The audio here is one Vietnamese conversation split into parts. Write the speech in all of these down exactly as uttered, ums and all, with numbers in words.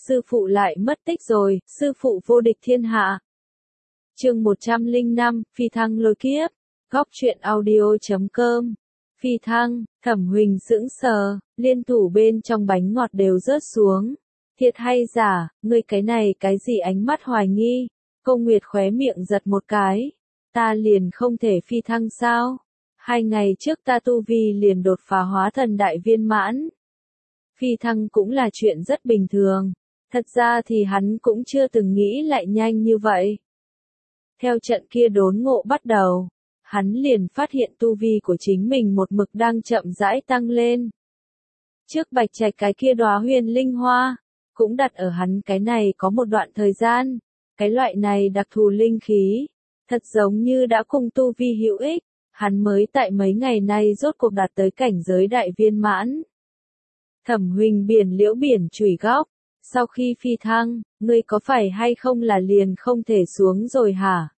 sư phụ lại mất tích rồi, sư phụ vô địch thiên hạ. Chương một trăm lẻ năm, Phi thăng lôi kiếp. Góc truyện audio chấm com. Phi thăng, Thẩm Huỳnh sững sờ, liên thủ bên trong bánh ngọt đều rớt xuống. Thiệt hay giả, ngươi cái này cái gì ánh mắt hoài nghi? Cô Nguyệt khóe miệng giật một cái. Ta liền không thể phi thăng sao? Hai ngày trước ta tu vi liền đột phá hóa thần đại viên mãn. Phi thăng cũng là chuyện rất bình thường. Thật ra thì hắn cũng chưa từng nghĩ lại nhanh như vậy. Theo trận kia đốn ngộ bắt đầu, hắn liền phát hiện tu vi của chính mình một mực đang chậm rãi tăng lên. Trước bạch trạch cái kia đóa huyền linh hoa, cũng đặt ở hắn cái này có một đoạn thời gian. Cái loại này đặc thù linh khí, thật giống như đã cùng tu vi hữu ích, hắn mới tại mấy ngày nay rốt cuộc đạt tới cảnh giới đại viên mãn. Thẩm Huỳnh biển liễu biển chùy góc, sau khi phi thăng, ngươi có phải hay không là liền không thể xuống rồi hả?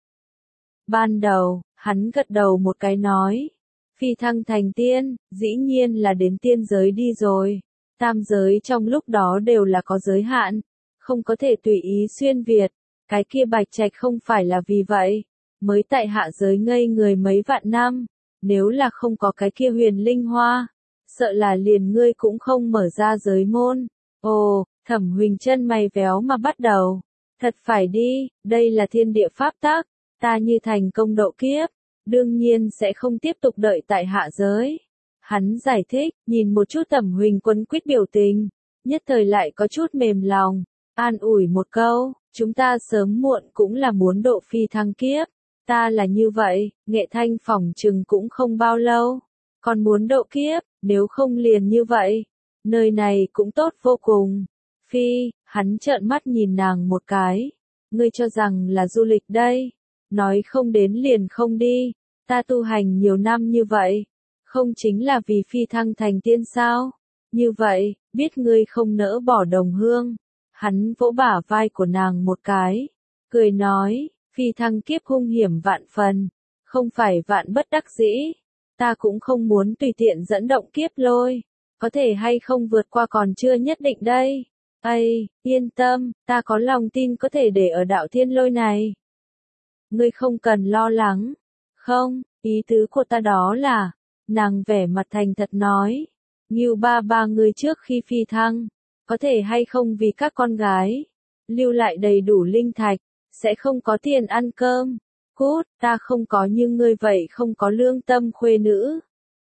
Ban đầu, hắn gật đầu một cái nói, phi thăng thành tiên, dĩ nhiên là đến tiên giới đi rồi. Tam giới trong lúc đó đều là có giới hạn, không có thể tùy ý xuyên việt. Cái kia bạch trạch không phải là vì vậy, mới tại hạ giới ngây người mấy vạn năm, nếu là không có cái kia huyền linh hoa, sợ là liền ngươi cũng không mở ra giới môn. Ồ, Thẩm Huỳnh chân mày véo mà bắt đầu, thật phải đi, đây là thiên địa pháp tắc, ta như thành công độ kiếp, đương nhiên sẽ không tiếp tục đợi tại hạ giới. Hắn giải thích, nhìn một chút Thẩm Huỳnh quấn quýt biểu tình, nhất thời lại có chút mềm lòng, an ủi một câu. Chúng ta sớm muộn cũng là muốn độ phi thăng kiếp, ta là như vậy, Nghệ Thanh phỏng chừng cũng không bao lâu, còn muốn độ kiếp, nếu không liền như vậy, nơi này cũng tốt vô cùng. Phi, hắn trợn mắt nhìn nàng một cái, ngươi cho rằng là du lịch đây, nói không đến liền không đi, ta tu hành nhiều năm như vậy, không chính là vì phi thăng thành tiên sao, như vậy, biết ngươi không nỡ bỏ đồng hương. Hắn vỗ bả vai của nàng một cái, cười nói, phi thăng kiếp hung hiểm vạn phần, không phải vạn bất đắc dĩ, ta cũng không muốn tùy tiện dẫn động kiếp lôi, có thể hay không vượt qua còn chưa nhất định đây. Ây, yên tâm, ta có lòng tin có thể để ở đạo thiên lôi này. Ngươi không cần lo lắng, không, ý tứ của ta đó là, nàng vẻ mặt thành thật nói, Ngưu ba ba người trước khi phi thăng. Có thể hay không vì các con gái, lưu lại đầy đủ linh thạch, sẽ không có tiền ăn cơm. Cút, ta không có như ngươi vậy không có lương tâm khuê nữ.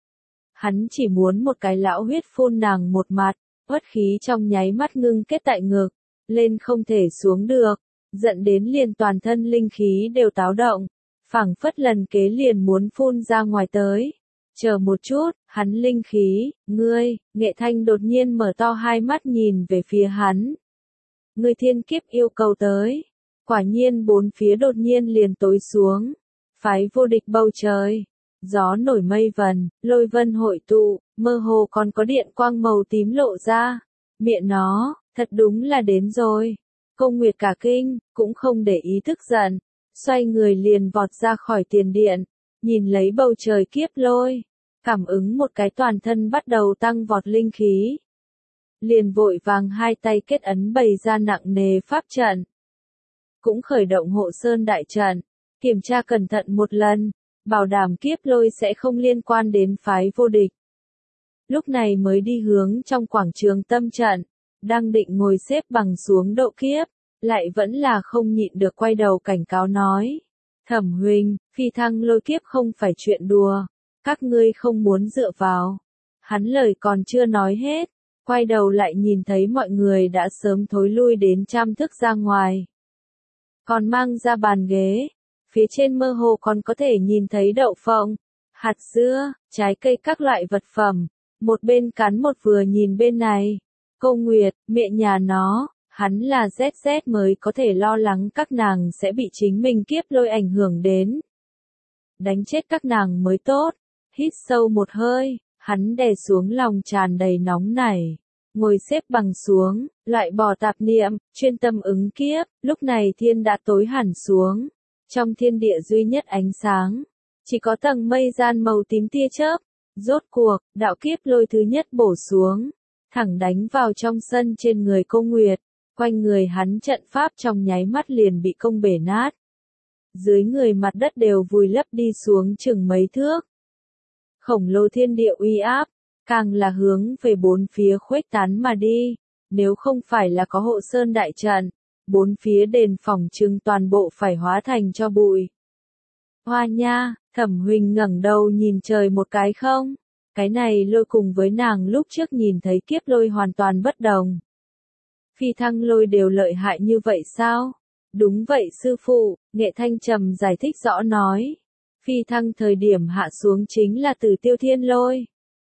Hắn chỉ muốn một cái lão huyết phun nàng một mặt, uất khí trong nháy mắt ngưng kết tại ngực, lên không thể xuống được, giận đến liền toàn thân linh khí đều táo động, phảng phất lần kế liền muốn phun ra ngoài tới. Chờ một chút, hắn linh khí, ngươi, Nghệ Thanh đột nhiên mở to hai mắt nhìn về phía hắn. Ngươi thiên kiếp yêu cầu tới. Quả nhiên bốn phía đột nhiên liền tối xuống. Phái vô địch bầu trời. Gió nổi mây vần, lôi vân hội tụ, mơ hồ còn có điện quang màu tím lộ ra. Miệng nó, thật đúng là đến rồi. Cô Nguyệt cả kinh, cũng không để ý tức giận. Xoay người liền vọt ra khỏi tiền điện. Nhìn lấy bầu trời kiếp lôi, cảm ứng một cái toàn thân bắt đầu tăng vọt linh khí. Liền vội vàng hai tay kết ấn bày ra nặng nề pháp trận. Cũng khởi động hộ sơn đại trận, kiểm tra cẩn thận một lần, bảo đảm kiếp lôi sẽ không liên quan đến phái vô địch. Lúc này mới đi hướng trong quảng trường tâm trận, đang định ngồi xếp bằng xuống độ kiếp, lại vẫn là không nhịn được quay đầu cảnh cáo nói. Thẩm Huỳnh, phi thăng lôi kiếp không phải chuyện đùa, các ngươi không muốn dựa vào. Hắn lời còn chưa nói hết, quay đầu lại nhìn thấy mọi người đã sớm thối lui đến trăm thước ra ngoài. Còn mang ra bàn ghế, phía trên mơ hồ còn có thể nhìn thấy đậu phộng, hạt dưa, trái cây các loại vật phẩm, một bên cắn một vừa nhìn bên này. Cô Nguyệt, mẹ nhà nó. Hắn là Z Z mới có thể lo lắng các nàng sẽ bị chính mình kiếp lôi ảnh hưởng đến. Đánh chết các nàng mới tốt. Hít sâu một hơi, hắn đè xuống lòng tràn đầy nóng nảy. Ngồi xếp bằng xuống, loại bỏ tạp niệm, chuyên tâm ứng kiếp. Lúc này thiên đã tối hẳn xuống. Trong thiên địa duy nhất ánh sáng, chỉ có tầng mây gian màu tím tia chớp. Rốt cuộc, đạo kiếp lôi thứ nhất bổ xuống, thẳng đánh vào trong sân trên người cô Nguyệt. Quanh người hắn trận pháp trong nháy mắt liền bị công bể nát. Dưới người mặt đất đều vùi lấp đi xuống chừng mấy thước. Khổng lồ thiên địa uy áp, càng là hướng về bốn phía khuếch tán mà đi. Nếu không phải là có hộ sơn đại trận, bốn phía đền phòng trưng toàn bộ phải hóa thành cho bụi. Hoa nha, Thẩm Huỳnh ngẩng đầu nhìn trời một cái không? Cái này lôi cùng với nàng lúc trước nhìn thấy kiếp lôi hoàn toàn bất đồng. Phi thăng lôi đều lợi hại như vậy sao? Đúng vậy sư phụ, Nghệ Thanh Trầm giải thích rõ nói. Phi thăng thời điểm hạ xuống chính là Tử Tiêu Thiên Lôi.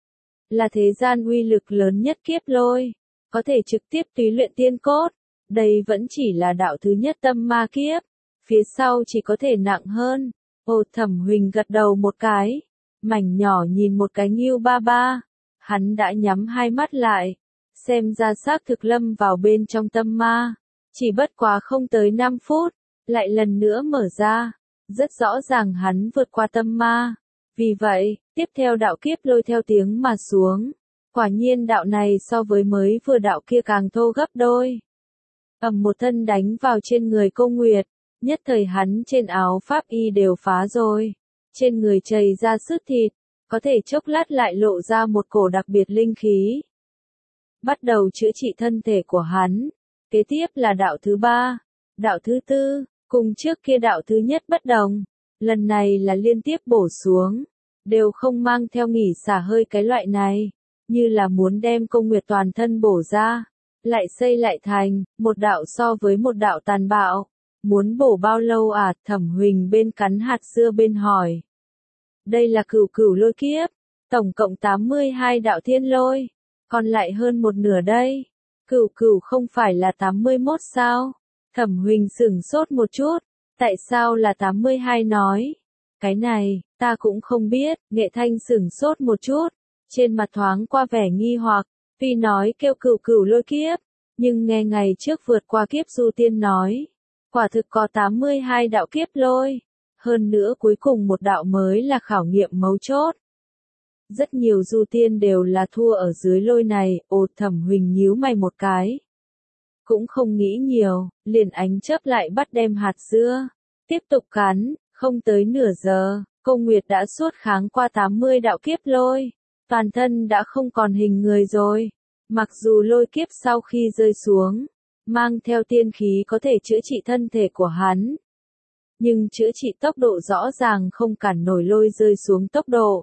Là thế gian uy lực lớn nhất kiếp lôi. Có thể trực tiếp túy luyện tiên cốt. Đây vẫn chỉ là đạo thứ nhất tâm ma kiếp. Phía sau chỉ có thể nặng hơn. Ồ, Thẩm Huỳnh gật đầu một cái. Mảnh nhỏ nhìn một cái Ngưu ba ba. Hắn đã nhắm hai mắt lại. Xem ra xác thực lâm vào bên trong tâm ma. Chỉ bất quá không tới năm phút. Lại lần nữa mở ra. Rất rõ ràng hắn vượt qua tâm ma. Vì vậy, tiếp theo đạo kiếp lôi theo tiếng mà xuống. Quả nhiên đạo này so với mới vừa đạo kia càng thô gấp đôi. Ầm một thân đánh vào trên người Cô Nguyệt. Nhất thời hắn trên áo pháp y đều phá rồi. Trên người chảy ra sứt thịt. Có thể chốc lát lại lộ ra một cổ đặc biệt linh khí. Bắt đầu chữa trị thân thể của hắn. Kế tiếp là đạo thứ ba. Đạo thứ tư. Cùng trước kia đạo thứ nhất bất đồng. Lần này là liên tiếp bổ xuống. Đều không mang theo nghỉ xả hơi cái loại này. Như là muốn đem Cô Nguyệt toàn thân bổ ra. Lại xây lại thành. Một đạo so với một đạo tàn bạo. Muốn bổ bao lâu à? Thẩm Huỳnh bên cắn hạt dưa bên hỏi. Đây là cửu cửu lôi kiếp. Tổng cộng tám mươi hai đạo thiên lôi. Còn lại hơn một nửa đây. Cửu cửu không phải là tám mươi mốt sao? Thẩm Huỳnh sửng sốt một chút. Tại sao là tám mươi hai nói? Cái này, ta cũng không biết. Nghệ Thanh sửng sốt một chút. Trên mặt thoáng qua vẻ nghi hoặc. Tuy nói kêu cửu cửu lôi kiếp. Nhưng nghe ngày trước vượt qua kiếp du tiên nói. Quả thực có tám mươi hai đạo kiếp lôi. Hơn nữa cuối cùng một đạo mới là khảo nghiệm mấu chốt. Rất nhiều du tiên đều là thua ở dưới lôi này. Ồ, Thẩm Huỳnh nhíu mày một cái. Cũng không nghĩ nhiều, liền ánh chớp lại bắt đem hạt dưa. Tiếp tục cắn, không tới nửa giờ, Cô Nguyệt đã suốt kháng qua tám mươi đạo kiếp lôi. Toàn thân đã không còn hình người rồi. Mặc dù lôi kiếp sau khi rơi xuống, mang theo tiên khí có thể chữa trị thân thể của hắn. Nhưng chữa trị tốc độ rõ ràng không cản nổi lôi rơi xuống tốc độ.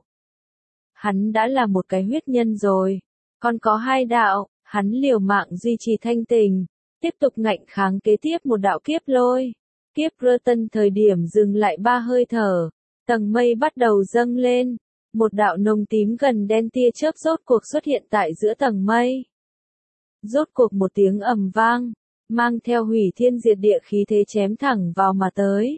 Hắn đã là một cái huyết nhân rồi. Còn có hai đạo, hắn liều mạng duy trì thanh tình. Tiếp tục ngạnh kháng kế tiếp một đạo kiếp lôi. Kiếp rơ tân thời điểm dừng lại ba hơi thở. Tầng mây bắt đầu dâng lên. Một đạo nồng tím gần đen tia chớp rốt cuộc xuất hiện tại giữa tầng mây. Rốt cuộc một tiếng ầm vang. Mang theo hủy thiên diệt địa khí thế chém thẳng vào mà tới.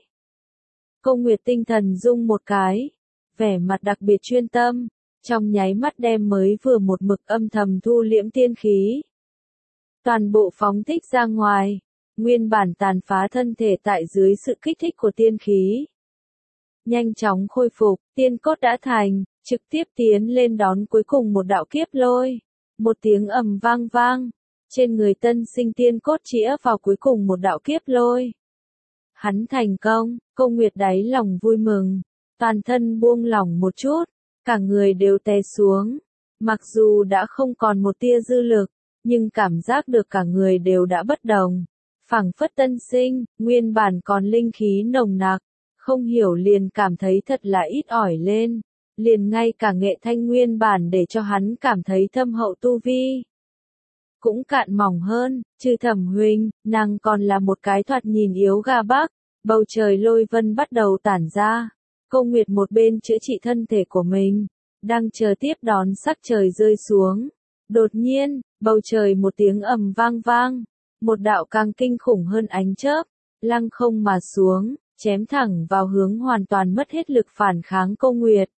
Cô Nguyệt tinh thần rung một cái. Vẻ mặt đặc biệt chuyên tâm. Trong nháy mắt đem mới vừa một mực âm thầm thu liễm tiên khí. Toàn bộ phóng thích ra ngoài. Nguyên bản tàn phá thân thể tại dưới sự kích thích của tiên khí. Nhanh chóng khôi phục, tiên cốt đã thành, trực tiếp tiến lên đón cuối cùng một đạo kiếp lôi. Một tiếng ầm vang vang. Trên người tân sinh tiên cốt chĩa vào cuối cùng một đạo kiếp lôi. Hắn thành công, Cô Nguyệt đáy lòng vui mừng. Toàn thân buông lỏng một chút. Cả người đều té xuống. Mặc dù đã không còn một tia dư lực. Nhưng cảm giác được cả người đều đã bất đồng. Phảng phất tân sinh, nguyên bản còn linh khí nồng nặc. Không hiểu liền cảm thấy thật là ít ỏi lên. Liền ngay cả Nghệ Thanh nguyên bản để cho hắn cảm thấy thâm hậu tu vi. Cũng cạn mỏng hơn, trừ Thẩm Huỳnh, nàng còn là một cái thoạt nhìn yếu gà bắc. Bầu trời lôi vân bắt đầu tản ra. Cô Nguyệt một bên chữa trị thân thể của mình. Đang chờ tiếp đón sắc trời rơi xuống. Đột nhiên, bầu trời một tiếng ầm vang vang. Một đạo càng kinh khủng hơn ánh chớp. Lăng không mà xuống, chém thẳng vào hướng hoàn toàn mất hết lực phản kháng Cô Nguyệt.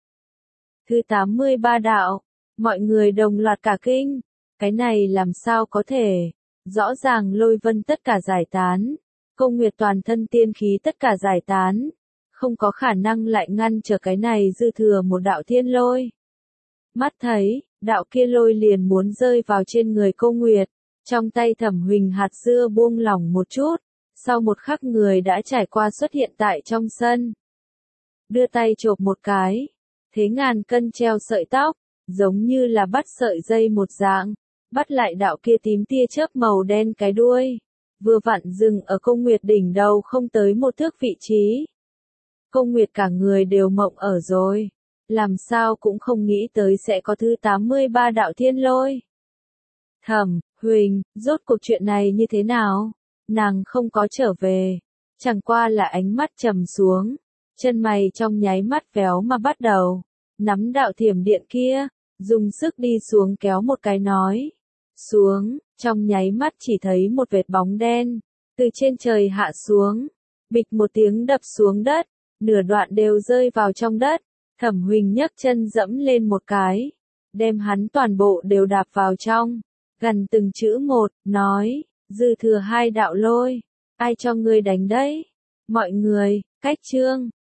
Thứ tám mươi ba đạo. Mọi người đồng loạt cả kinh. Cái này làm sao có thể? Rõ ràng lôi vân tất cả giải tán. Cô Nguyệt toàn thân tiên khí tất cả giải tán. Không có khả năng lại ngăn trở cái này dư thừa một đạo thiên lôi. Mắt thấy, đạo kia lôi liền muốn rơi vào trên người Cô Nguyệt. Trong tay Thẩm Huỳnh hạt dưa buông lỏng một chút, sau một khắc người đã trải qua xuất hiện tại trong sân. Đưa tay chộp một cái, thế ngàn cân treo sợi tóc, giống như là bắt sợi dây một dạng, bắt lại đạo kia tím tia chớp màu đen cái đuôi, vừa vặn dừng ở Công Nguyệt đỉnh đầu không tới một thước vị trí. Công Nguyệt cả người đều mộng ở rồi, làm sao cũng không nghĩ tới sẽ có thứ tám mươi ba đạo thiên lôi. Thẩm Huỳnh, rốt cuộc chuyện này như thế nào? Nàng không có trở về, chẳng qua là ánh mắt trầm xuống, chân mày trong nháy mắt véo mà bắt đầu, nắm đạo thiểm điện kia, dùng sức đi xuống kéo một cái nói. Xuống, trong nháy mắt chỉ thấy một vệt bóng đen, từ trên trời hạ xuống, bịch một tiếng đập xuống đất, nửa đoạn đều rơi vào trong đất. Thẩm Huỳnh nhấc chân dẫm lên một cái, đem hắn toàn bộ đều đạp vào trong, gần từng chữ một, nói, dư thừa hai đạo lôi, ai cho ngươi đánh đấy? Mọi người, cách chương.